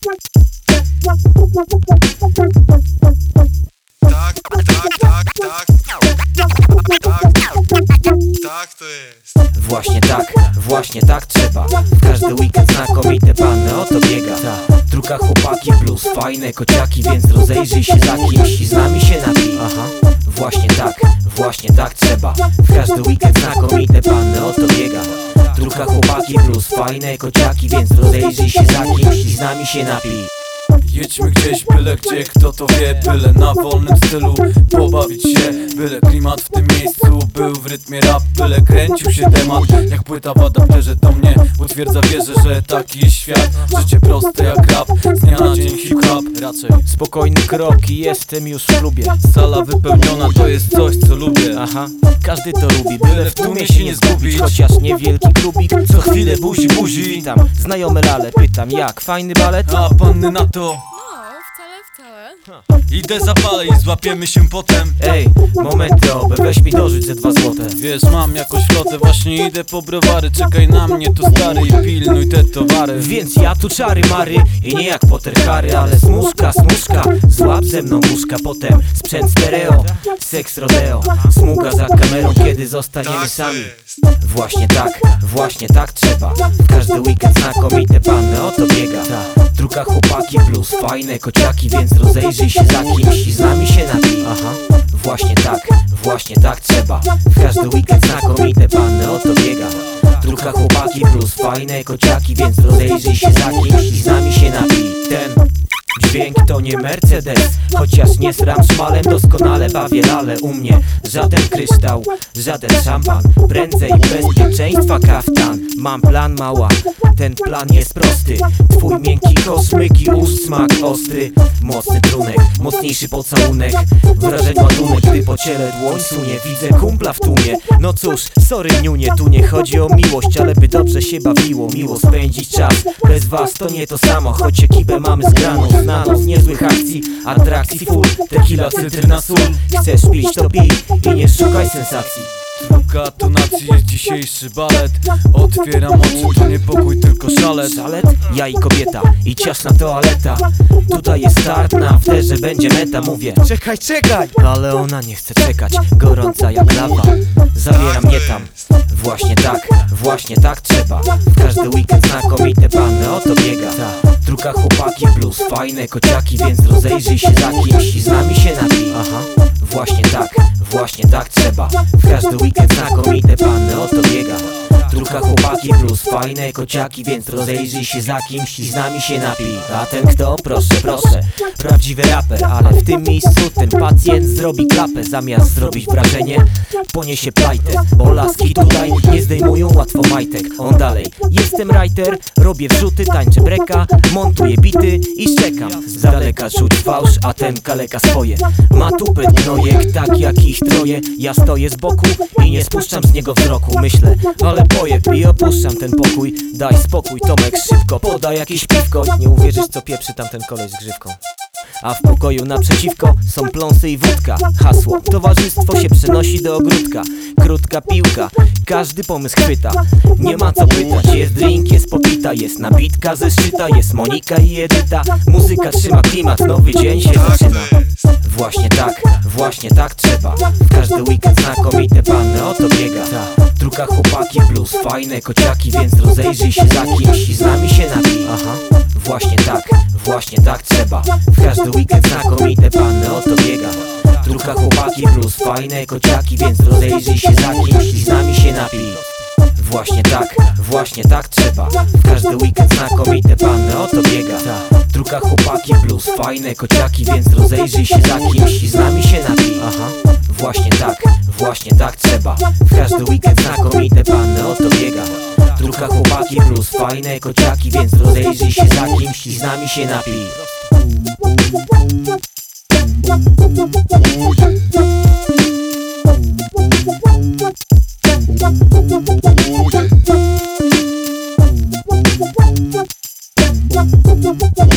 Tak to jest. Właśnie tak trzeba. W każdy weekend znakomite panny o to biega. Druga chłopaki plus fajne kociaki, więc rozejrzyj się za kimś i z nami się napij. Właśnie tak trzeba. W każdy weekend znakomite panny o to biega. Druga chłopaki plus fajne kociaki, więc rozejrzyj się za kimś i z nami się napij. Jedźmy gdzieś, byle gdzie, kto to wie, byle na wolnym stylu pobawić się, byle klimat w tym miejscu był w rytmie rap, byle kręcił się temat jak płyta w adapterze. To mnie utwierdza wierzę, że taki jest świat. Życie proste jak rap, z dnia na dzień hip-hop. Raczej Spokojny krok i jestem już w klubie. sala wypełniona to jest coś, co lubię. Każdy to lubi, byle w tłumie się nie zgubić. Chociaż niewielki klubik, co chwilę buzi. Witam znajome lale, pytam jak, fajny balet? A panny na to Wcale. idę zapalę i złapiemy się potem. Ej, momenty obe, weź mi dorzuć ze 2 złote. Wiesz, mam jakąś flotę, właśnie idę po browary. Czekaj na mnie tu stary i pilnuj te towary. Więc ja tu czary mary i nie jak Potter Harry, ale smuszka, złap ze mną łóżka. Potem sprzęt stereo, seks rodeo, smuga za kamerą, kiedy zostaniemy Tak to sami. jest. Właśnie tak trzeba. W każdy weekend znakomite panny o to biega. Druga chłopaki plus fajne kociaki, więc rozejrzyj się za kimś i z nami się napij. Właśnie tak trzeba. W każdy weekend znakomite panny o to biega. Druga chłopaki plus fajne kociaki, więc rozejrzyj się za kimś i z nami się napij. Ten dźwięk to nie Mercedes, chociaż nie sram szmalem, doskonale bawię lale. U mnie żaden kryształ, żaden szampan, prędzej bezpieczeństwa kaftan. Mam plan mała, ten plan jest prosty. Twój miękki kosmyk i ust smak ostry. Mocny trunek, mocniejszy pocałunek, wrażeń ładunek, gdy po ciele dłoń sunie. Widzę kumpla w tłumie, no cóż, sorry niunie. Tu nie chodzi o miłość, ale by dobrze się bawiło. Miło spędzić czas, bez was to nie to samo. Choć ekipę mamy zgraną, znaną z niezłych akcji, atrakcji full, tequila, cytryna, sól. Chcesz pić to pij i nie szukaj sensacji. Druga tonacji jest dzisiejszy balet. Otwieram oczy, to nie pokój, tylko szalet. Szalet? Ja i kobieta i ciasna toaleta. Tutaj jest start, na afterze będzie meta. Mówię czekaj, ale ona nie chce czekać. Gorąca jak lawa, zabiera mnie tam. Właśnie tak trzeba. W każdy weekend znakomite panny o to biega. Druga chłopaki plus fajne kociaki, więc rozejrzyj się za kimś i z nami się napij. Właśnie tak trzeba. W każdy weekend znakomite panny o to biega. Druga chłopaki plus fajne kociaki, więc rozejrzyj się za kimś i z nami się napij. A ten kto? Proszę, prawdziwy raper. Ale w tym miejscu ten pacjent zrobi klapę. Zamiast zrobić wrażenie, poniesie plajtę. Bo laski tutaj nie zdejmują łatwo majtek. On dalej, jestem writer, robię wrzuty, tańczę breka, montuję bity i szczekam. Z daleka rzuć fałsz, a ten kaleka swoje. Ma tupet gnojek, tak jak ich troje. Ja stoję z boku i nie spuszczam z niego wzroku. Myślę, ale pojeb i opuszczam ten pokój. Daj spokój Tomek, szybko podaj jakieś piwko. Nie uwierzysz co pieprzy tamten koleś z grzywką. A w pokoju naprzeciwko są pląsy i wódka. Hasło, towarzystwo się przenosi do ogródka. Krótka piłka, każdy pomysł chwyta. Nie ma co pytać, jest drink, jest popita, jest nabitka ze szczyta, jest Monika i Edyta. Muzyka trzyma klimat, nowy dzień się zaczyna. Właśnie tak trzeba. W każdy weekend znakomite panny o to biega. Druga chłopaki plus fajne kociaki, więc rozejrzyj się za kimś i z nami się napij. Właśnie tak trzeba. W każdy weekend znakomite panny o to biega. Druga chłopaki plus fajne kociaki, więc rozejrzyj się za kimś i z nami się napij. Właśnie tak trzeba. W każdy weekend znakomite panny o to biega. Druga chłopaki plus fajne kociaki, więc rozejrzyj się za kimś i z nami się napij. Właśnie tak trzeba. W każdy weekend znakomite panny o to biega. Druga chłopaki plus fajne kociaki, więc rozejrzyj się za kimś i z nami się napij. Oh yeah.